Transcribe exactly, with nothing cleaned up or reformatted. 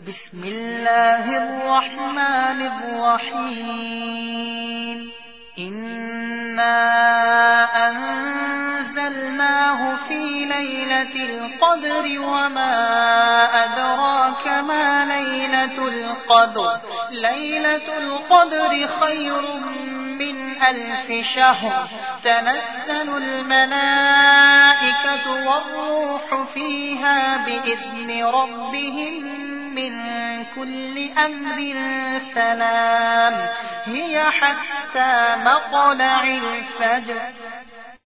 بسم الله الرحمن الرحيم إنا أنزلناه في ليلة القدر وما أدراك ما ليلة القدر ليلة القدر خير من ألف شهر تنزل الملائكة والروح فيها بإذن ربهم من كل أمر سلام هي حتى مطلع الفجر